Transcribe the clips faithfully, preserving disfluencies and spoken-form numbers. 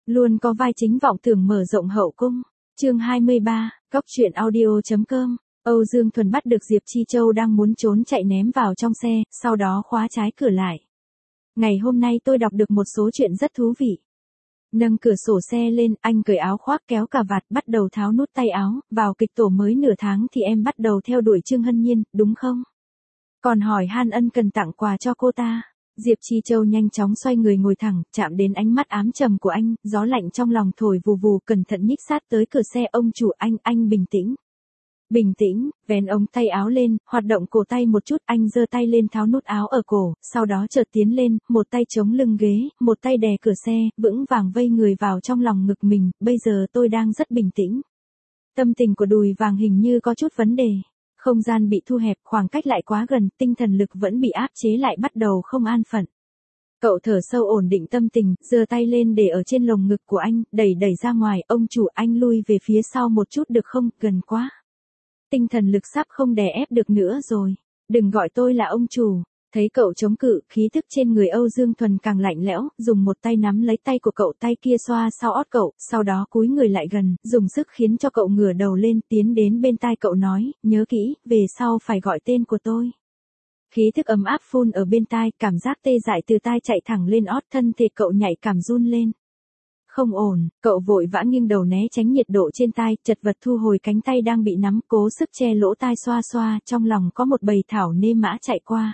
Luôn có vai chính vọng tưởng mở rộng hậu cung. Chương hai mươi ba, Cóc truyện audio.com. Âu Dương Thuần bắt được Diệp Chi Châu đang muốn trốn chạy ném vào trong xe, sau đó khóa trái cửa lại. Ngày hôm nay tôi đọc được một số chuyện rất thú vị. Nâng cửa sổ xe lên, anh cởi áo khoác kéo cà vạt, bắt đầu tháo nút tay áo, vào kịch tổ mới nửa tháng thì em bắt đầu theo đuổi Trương Hân Nhiên, đúng không? Còn hỏi Han Ân cần tặng quà cho cô ta. Diệp Chi Châu nhanh chóng xoay người ngồi thẳng, chạm đến ánh mắt ám trầm của anh, gió lạnh trong lòng thổi vù vù, cẩn thận nhích sát tới cửa xe. Ông chủ, anh, anh bình tĩnh. Bình tĩnh, vén ống tay áo lên, hoạt động cổ tay một chút, anh giơ tay lên tháo nút áo ở cổ, sau đó chợt tiến lên, một tay chống lưng ghế, một tay đè cửa xe, vững vàng vây người vào trong lòng ngực mình. Bây giờ tôi đang rất bình tĩnh. Tâm tình của Đùi Vàng hình như có chút vấn đề. Không gian bị thu hẹp, khoảng cách lại quá gần, tinh thần lực vẫn bị áp chế lại, bắt đầu không an phận. Cậu thở sâu ổn định tâm tình, giơ tay lên để ở trên lồng ngực của anh, đẩy đẩy ra ngoài. Ông chủ, anh lui về phía sau một chút được không, gần quá. Tinh thần lực sắp không đè ép được nữa rồi. Đừng gọi tôi là ông chủ. Thấy cậu chống cự, khí thức trên người Âu Dương Thuần càng lạnh lẽo, dùng một tay nắm lấy tay của cậu, tay kia xoa sau ót cậu, sau đó cúi người lại gần, dùng sức khiến cho cậu ngửa đầu lên, tiến đến bên tai cậu nói, nhớ kỹ, về sau phải gọi tên của tôi. Khí thức ấm áp phun ở bên tai, cảm giác tê dại từ tai chạy thẳng lên ót, thân thể cậu nhạy cảm run lên. Không ổn, cậu vội vã nghiêng đầu né tránh nhiệt độ trên tai, chật vật thu hồi cánh tay đang bị nắm, cố sức che lỗ tai xoa xoa, trong lòng có một bầy thảo nê mã chạy qua.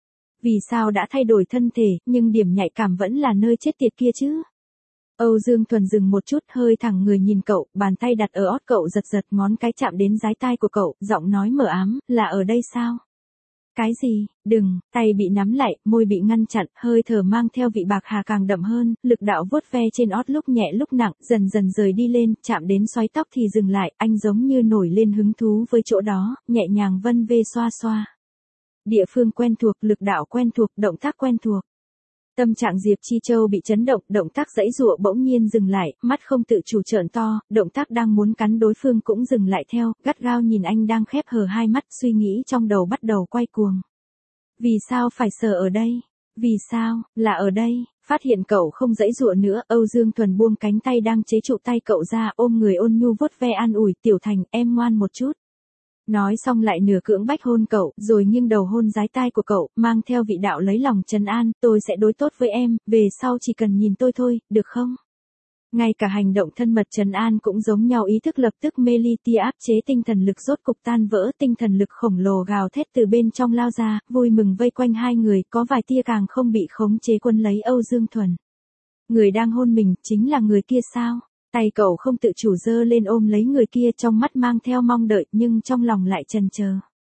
Vì sao đã thay đổi thân thể, nhưng điểm nhạy cảm vẫn là nơi chết tiệt kia chứ? Âu Dương Thuần dừng một chút, hơi thẳng người nhìn cậu, bàn tay đặt ở ót cậu, giật giật, ngón cái chạm đến dái tai của cậu, giọng nói mờ ám, là ở đây sao? Cái gì? Đừng, tay bị nắm lại, môi bị ngăn chặn, hơi thở mang theo vị bạc hà càng đậm hơn, lực đạo vuốt ve trên ót lúc nhẹ lúc nặng, dần dần rời đi lên, chạm đến xoáy tóc thì dừng lại, anh giống như nổi lên hứng thú với chỗ đó, nhẹ nhàng vân vê xoa xoa. Địa phương quen thuộc, lực đạo quen thuộc, động tác quen thuộc. Tâm trạng Diệp Chi Châu bị chấn động, động tác giãy giụa bỗng nhiên dừng lại, mắt không tự chủ trợn to, động tác đang muốn cắn đối phương cũng dừng lại theo, gắt gao nhìn anh đang khép hờ hai mắt, suy nghĩ trong đầu bắt đầu quay cuồng. Vì sao phải sờ ở đây? Vì sao, là ở đây? Phát hiện cậu không giãy giụa nữa, Âu Dương Thuần buông cánh tay đang chế trụ tay cậu ra, ôm người ôn nhu vuốt ve an ủi, Tiểu Thành, em ngoan một chút. Nói xong lại nửa cưỡng bách hôn cậu, rồi nghiêng đầu hôn dái tai của cậu, mang theo vị đạo lấy lòng trấn an, tôi sẽ đối tốt với em, về sau chỉ cần nhìn tôi thôi, được không? Ngay cả hành động thân mật trấn an cũng giống nhau, ý thức lập tức mê ly, tia áp chế tinh thần lực rốt cục tan vỡ, tinh thần lực khổng lồ gào thét từ bên trong lao ra, vui mừng vây quanh hai người, có vài tia càng không bị khống chế quân lấy Âu Dương Thuần. Người đang hôn mình, chính là người kia sao? Tay cậu không tự chủ giơ lên ôm lấy người kia, trong mắt mang theo mong đợi, nhưng trong lòng lại chần chờ.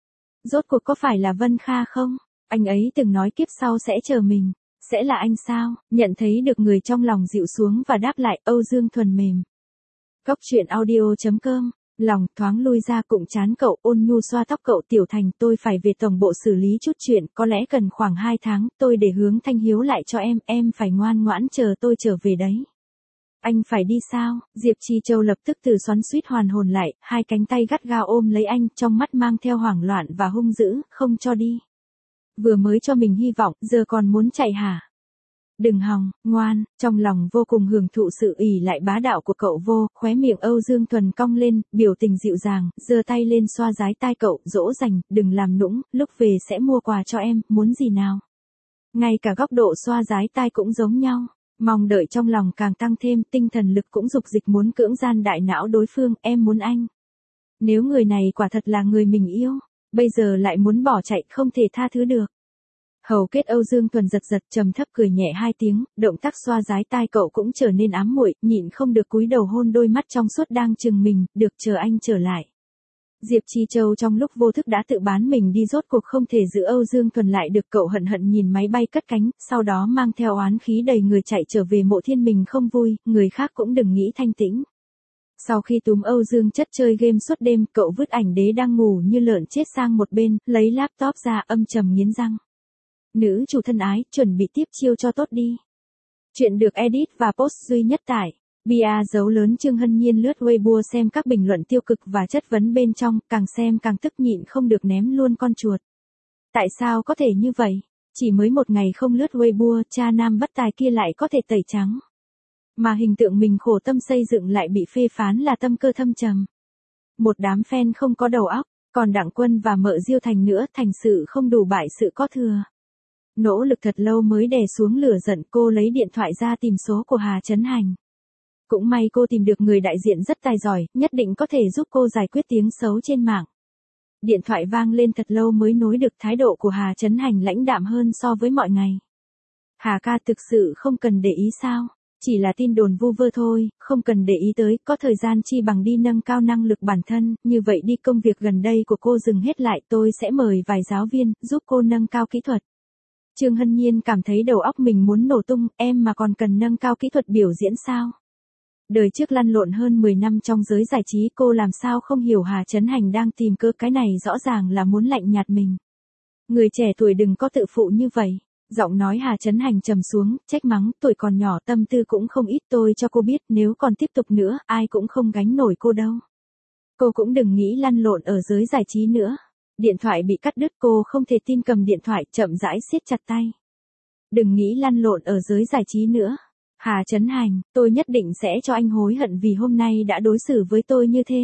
Rốt cuộc có phải là Vân Kha không? Anh ấy từng nói kiếp sau sẽ chờ mình. Sẽ là anh sao? Nhận thấy được người trong lòng dịu xuống và đáp lại, Âu Dương Thuần mềm. Cóc truyện audio.com. Lòng thoáng lui ra, cụng chán cậu, ôn nhu xoa tóc cậu, Tiểu Thành, tôi phải về tổng bộ xử lý chút chuyện, có lẽ cần khoảng hai tháng, tôi để hướng Thanh Hiếu lại cho em, em phải ngoan ngoãn chờ tôi trở về đấy. Anh phải đi sao? Diệp Chi Châu lập tức từ xoắn xuýt hoàn hồn lại, hai cánh tay gắt gao ôm lấy anh, trong mắt mang theo hoảng loạn và hung dữ, không cho đi. Vừa mới cho mình hy vọng, giờ còn muốn chạy hả? Đừng hòng, ngoan, trong lòng vô cùng hưởng thụ sự ỷ lại bá đạo của cậu vô, khóe miệng Âu Dương Thuần cong lên, biểu tình dịu dàng, giơ tay lên xoa dái tai cậu, dỗ dành, đừng làm nũng, lúc về sẽ mua quà cho em, muốn gì nào? Ngay cả góc độ xoa dái tai cũng giống nhau. Mong đợi trong lòng càng tăng thêm, tinh thần lực cũng dục dịch muốn cưỡng gian đại não đối phương, em muốn anh. Nếu người này quả thật là người mình yêu, bây giờ lại muốn bỏ chạy, không thể tha thứ được. Hầu kết Âu Dương Thuần giật giật, trầm thấp cười nhẹ hai tiếng, động tác xoa dái tai cậu cũng trở nên ám muội, nhịn không được cúi đầu hôn đôi mắt trong suốt đang chừng mình, được, chờ anh trở lại. Diệp Chi Châu trong lúc vô thức đã tự bán mình đi, rốt cuộc không thể giữ Âu Dương Thuần lại được, cậu hận hận nhìn máy bay cất cánh, sau đó mang theo oán khí đầy người chạy trở về Mộ Thiên. Mình không vui, người khác cũng đừng nghĩ thanh tĩnh. Sau khi túm Âu Dương chất chơi game suốt đêm, cậu vứt ảnh đế đang ngủ như lợn chết sang một bên, lấy laptop ra, âm trầm nghiến răng. Nữ chủ thân ái, chuẩn bị tiếp chiêu cho tốt đi. Chuyện được edit và post duy nhất tại bia dấu lớn. Trương Hân Nhiên lướt Weibo xem các bình luận tiêu cực và chất vấn bên trong, càng xem càng tức, nhịn không được ném luôn con chuột. Tại sao có thể như vậy? Chỉ mới một ngày không lướt Weibo, cha nam bất tài kia lại có thể tẩy trắng. Mà hình tượng mình khổ tâm xây dựng lại bị phê phán là tâm cơ thâm trầm. Một đám fan không có đầu óc, còn Đặng Quân và Mợ Diêu Thành nữa, thành sự không đủ bại sự có thừa. Nỗ lực thật lâu mới đè xuống lửa giận, cô lấy điện thoại ra tìm số của Hà Chấn Hành. Cũng may cô tìm được người đại diện rất tài giỏi, nhất định có thể giúp cô giải quyết tiếng xấu trên mạng. Điện thoại vang lên thật lâu mới nối được, thái độ của Hà Chấn Hành lãnh đạm hơn so với mọi ngày. Hà ca thực sự không cần để ý sao? Chỉ là tin đồn vu vơ thôi, không cần để ý tới, có thời gian chi bằng đi nâng cao năng lực bản thân, như vậy đi công việc gần đây của cô dừng hết lại, tôi sẽ mời vài giáo viên, giúp cô nâng cao kỹ thuật. Trương Hân Nhiên cảm thấy đầu óc mình muốn nổ tung, em mà còn cần nâng cao kỹ thuật biểu diễn sao? Đời trước lăn lộn hơn mười năm trong giới giải trí, cô làm sao không hiểu Hà Chấn Hành đang tìm cơ, cái này rõ ràng là muốn lạnh nhạt mình. Người trẻ tuổi đừng có tự phụ như vậy. Giọng nói Hà Chấn Hành trầm xuống, trách mắng, tuổi còn nhỏ tâm tư cũng không ít, tôi cho cô biết nếu còn tiếp tục nữa, ai cũng không gánh nổi cô đâu. Cô cũng đừng nghĩ lăn lộn ở giới giải trí nữa. Điện thoại bị cắt đứt, cô không thể tin, cầm điện thoại, chậm rãi siết chặt tay. Đừng nghĩ lăn lộn ở giới giải trí nữa. Hà Chấn Hành, tôi nhất định sẽ cho anh hối hận vì hôm nay đã đối xử với tôi như thế.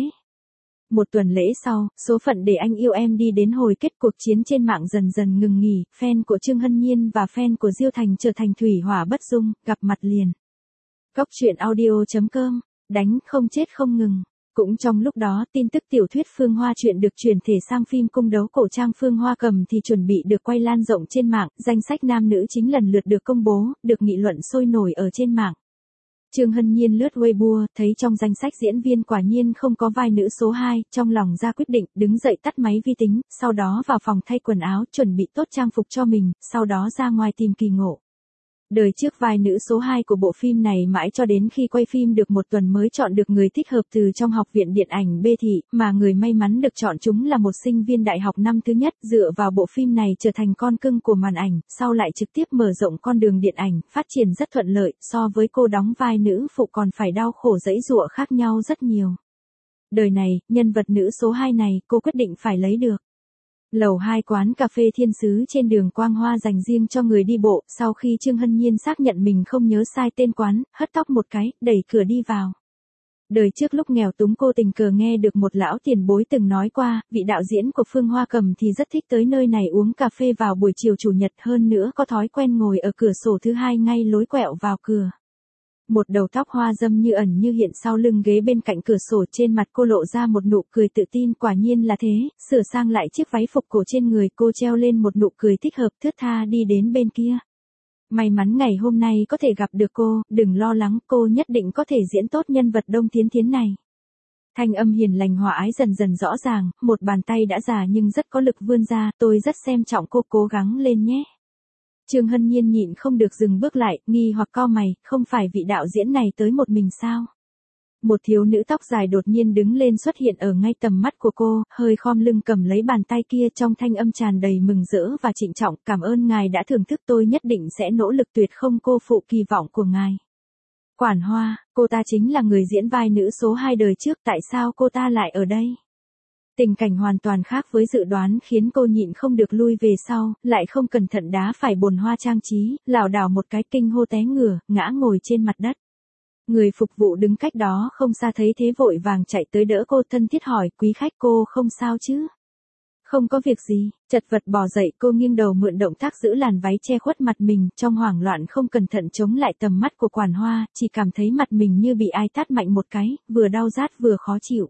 Một tuần lễ sau, số phận để anh yêu em đi đến hồi kết, cuộc chiến trên mạng dần dần ngừng nghỉ, fan của Trương Hân Nhiên và fan của Diêu Thành trở thành thủy hỏa bất dung, gặp mặt liền. Góc truyện audio chấm com, đánh không chết không ngừng. Cũng trong lúc đó, tin tức tiểu thuyết Phương Hoa truyện được chuyển thể sang phim cung đấu cổ trang Phương Hoa Cầm thì chuẩn bị được quay lan rộng trên mạng, danh sách nam nữ chính lần lượt được công bố, được nghị luận sôi nổi ở trên mạng. Trương Hân Nhiên lướt Weibo, thấy trong danh sách diễn viên quả nhiên không có vai nữ số hai, trong lòng ra quyết định, đứng dậy tắt máy vi tính, sau đó vào phòng thay quần áo, chuẩn bị tốt trang phục cho mình, sau đó ra ngoài tìm kỳ ngộ. Đời trước vai nữ số hai của bộ phim này mãi cho đến khi quay phim được một tuần mới chọn được người thích hợp từ trong học viện điện ảnh B thị, mà người may mắn được chọn chúng là một sinh viên đại học năm thứ nhất, dựa vào bộ phim này trở thành con cưng của màn ảnh, sau lại trực tiếp mở rộng con đường điện ảnh, phát triển rất thuận lợi, so với cô đóng vai nữ phụ còn phải đau khổ giãy giụa khác nhau rất nhiều. Đời này, nhân vật nữ số hai này, cô quyết định phải lấy được. Lầu hai quán cà phê Thiên Sứ trên đường Quang Hoa dành riêng cho người đi bộ, sau khi Trương Hân Nhiên xác nhận mình không nhớ sai tên quán, hất tóc một cái, đẩy cửa đi vào. Đời trước lúc nghèo túng cô tình cờ nghe được một lão tiền bối từng nói qua, vị đạo diễn của Phương Hoa Cầm thì rất thích tới nơi này uống cà phê vào buổi chiều chủ nhật, hơn nữa có thói quen ngồi ở cửa sổ thứ hai ngay lối quẹo vào cửa. Một đầu tóc hoa dâm như ẩn như hiện sau lưng ghế bên cạnh cửa sổ, trên mặt cô lộ ra một nụ cười tự tin, quả nhiên là thế, sửa sang lại chiếc váy phục cổ trên người, cô treo lên một nụ cười thích hợp, thướt tha đi đến bên kia. May mắn ngày hôm nay có thể gặp được cô, đừng lo lắng, cô nhất định có thể diễn tốt nhân vật Đông Thiến Thiến này. Thanh âm hiền lành hòa ái dần dần rõ ràng, một bàn tay đã già nhưng rất có lực vươn ra, tôi rất xem trọng cô, cố gắng lên nhé. Trương Hân Nhiên nhịn không được dừng bước lại, nghi hoặc cau mày, không phải vị đạo diễn này tới một mình sao? Một thiếu nữ tóc dài đột nhiên đứng lên xuất hiện ở ngay tầm mắt của cô, hơi khom lưng cầm lấy bàn tay kia, trong thanh âm tràn đầy mừng rỡ và trịnh trọng, cảm ơn ngài đã thưởng thức, tôi nhất định sẽ nỗ lực tuyệt không cô phụ kỳ vọng của ngài. Quản Hoa, cô ta chính là người diễn vai nữ số hai đời trước, tại sao cô ta lại ở đây? Tình cảnh hoàn toàn khác với dự đoán khiến cô nhịn không được lui về sau, lại không cẩn thận đá phải bồn hoa trang trí, lảo đảo một cái kinh hô té ngửa, ngã ngồi trên mặt đất. Người phục vụ đứng cách đó không xa thấy thế vội vàng chạy tới đỡ cô, thân thiết hỏi, quý khách cô không sao chứ? Không có việc gì, chật vật bò dậy, cô nghiêng đầu mượn động tác giữ làn váy che khuất mặt mình, trong hoảng loạn không cẩn thận chống lại tầm mắt của Quản Hoa, chỉ cảm thấy mặt mình như bị ai tát mạnh một cái, vừa đau rát vừa khó chịu.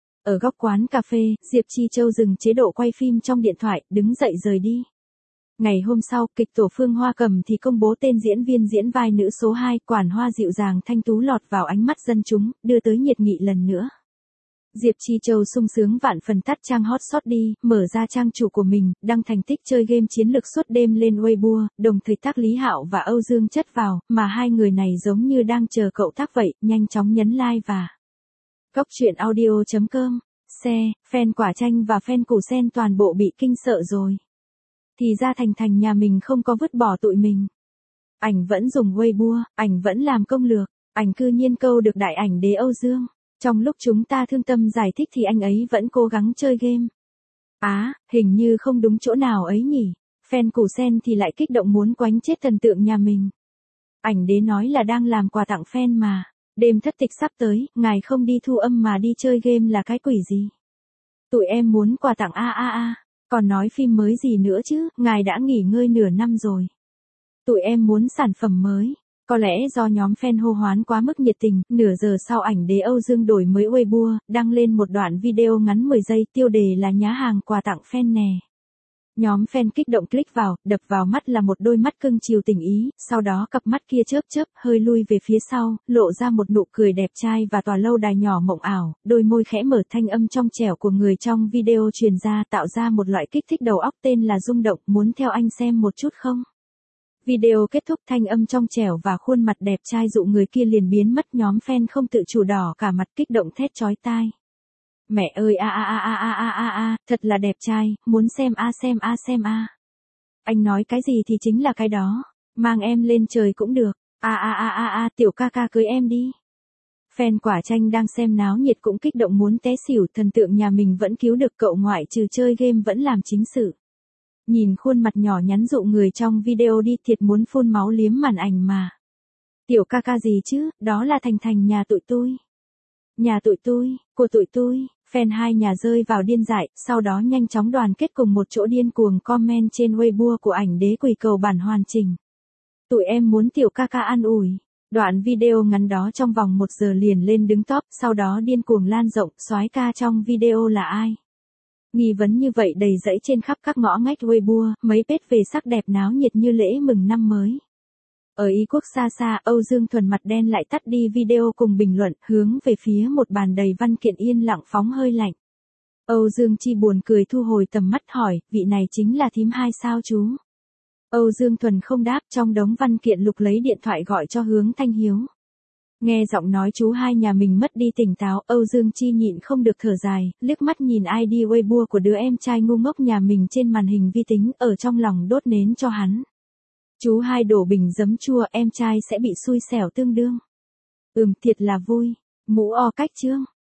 Ở góc quán cà phê, Diệp Chi Châu dừng chế độ quay phim trong điện thoại, đứng dậy rời đi. Ngày hôm sau, kịch tổ Phương Hoa Cầm thì công bố tên diễn viên diễn vai nữ số hai, Quản Hoa dịu dàng thanh tú lọt vào ánh mắt dân chúng, đưa tới nhiệt nghị lần nữa. Diệp Chi Châu sung sướng vạn phần tắt trang hot shot đi, mở ra trang chủ của mình, đăng thành tích chơi game chiến lược suốt đêm lên Weibo, đồng thời tác Lý Hạo và Âu Dương chất vào, mà hai người này giống như đang chờ cậu tác vậy, nhanh chóng nhấn like và Góc truyện audio chấm com, xe, fan quả chanh và fan củ sen toàn bộ bị kinh sợ rồi. Thì ra Thành Thành nhà mình không có vứt bỏ tụi mình. Ảnh vẫn dùng Weibo, ảnh vẫn làm công lược, ảnh cư nhiên câu được đại ảnh đế Âu Dương. Trong lúc chúng ta thương tâm giải thích thì anh ấy vẫn cố gắng chơi game. Á, à, hình như không đúng chỗ nào ấy nhỉ. Fan củ sen thì lại kích động muốn quánh chết thần tượng nhà mình. Ảnh đế nói là đang làm quà tặng fan mà. Đêm thất tịch sắp tới, ngài không đi thu âm mà đi chơi game là cái quỷ gì? Tụi em muốn quà tặng a a a, còn nói phim mới gì nữa chứ, ngài đã nghỉ ngơi nửa năm rồi. Tụi em muốn sản phẩm mới. Có lẽ do nhóm fan hô hoán quá mức nhiệt tình, nửa giờ sau ảnh đế Âu Dương đổi mới Weibo, đăng lên một đoạn video ngắn mười giây, tiêu đề là nhá hàng quà tặng fan nè. Nhóm fan kích động click vào, đập vào mắt là một đôi mắt cưng chiều tình ý, sau đó cặp mắt kia chớp chớp, hơi lui về phía sau, lộ ra một nụ cười đẹp trai và tòa lâu đài nhỏ mộng ảo, đôi môi khẽ mở, thanh âm trong trẻo của người trong video truyền ra, tạo ra một loại kích thích đầu óc tên là rung động, muốn theo anh xem một chút không? Video kết thúc, thanh âm trong trẻo và khuôn mặt đẹp trai dụ người kia liền biến mất, nhóm fan không tự chủ đỏ cả mặt kích động thét chói tai. Mẹ ơi a a a a a a a a, thật là đẹp trai, muốn xem a xem a xem a. Anh nói cái gì thì chính là cái đó, mang em lên trời cũng được. A a a a a, tiểu ca ca cưới em đi. Fan quả chanh đang xem náo nhiệt cũng kích động muốn té xỉu, thần tượng nhà mình vẫn cứu được cậu ngoại trừ chơi game vẫn làm chính sự. Nhìn khuôn mặt nhỏ nhắn dụ người trong video đi, thiệt muốn phun máu liếm màn ảnh mà. Tiểu ca ca gì chứ, đó là Thành Thành nhà tụi tôi. Nhà tụi tôi, của tụi tôi. Fan hai nhà rơi vào điên dại, sau đó nhanh chóng đoàn kết cùng một chỗ điên cuồng comment trên Weibo của ảnh đế quỳ cầu bản hoàn chỉnh. Tụi em muốn tiểu ca ca an ủi. Đoạn video ngắn đó trong vòng một giờ liền lên đứng top, sau đó điên cuồng lan rộng, soái ca trong video là ai? Nghi vấn như vậy đầy rẫy trên khắp các ngõ ngách Weibo, mấy page về sắc đẹp náo nhiệt như lễ mừng năm mới. Ở Ý quốc xa xa, Âu Dương Thuần mặt đen lại tắt đi video cùng bình luận, hướng về phía một bàn đầy văn kiện yên lặng phóng hơi lạnh. Âu Dương Chi buồn cười thu hồi tầm mắt hỏi, vị này chính là thím hai sao chú? Âu Dương Thuần không đáp, trong đống văn kiện lục lấy điện thoại gọi cho Hướng Thanh Hiếu. Nghe giọng nói chú hai nhà mình mất đi tỉnh táo, Âu Dương Chi nhịn không được thở dài, liếc mắt nhìn i đê Weibo của đứa em trai ngu ngốc nhà mình trên màn hình vi tính, ở trong lòng đốt nến cho hắn. Chú hai đổ bình giấm chua, em trai sẽ bị xui xẻo tương đương. Ừm, thiệt là vui. Mũ o cách chương.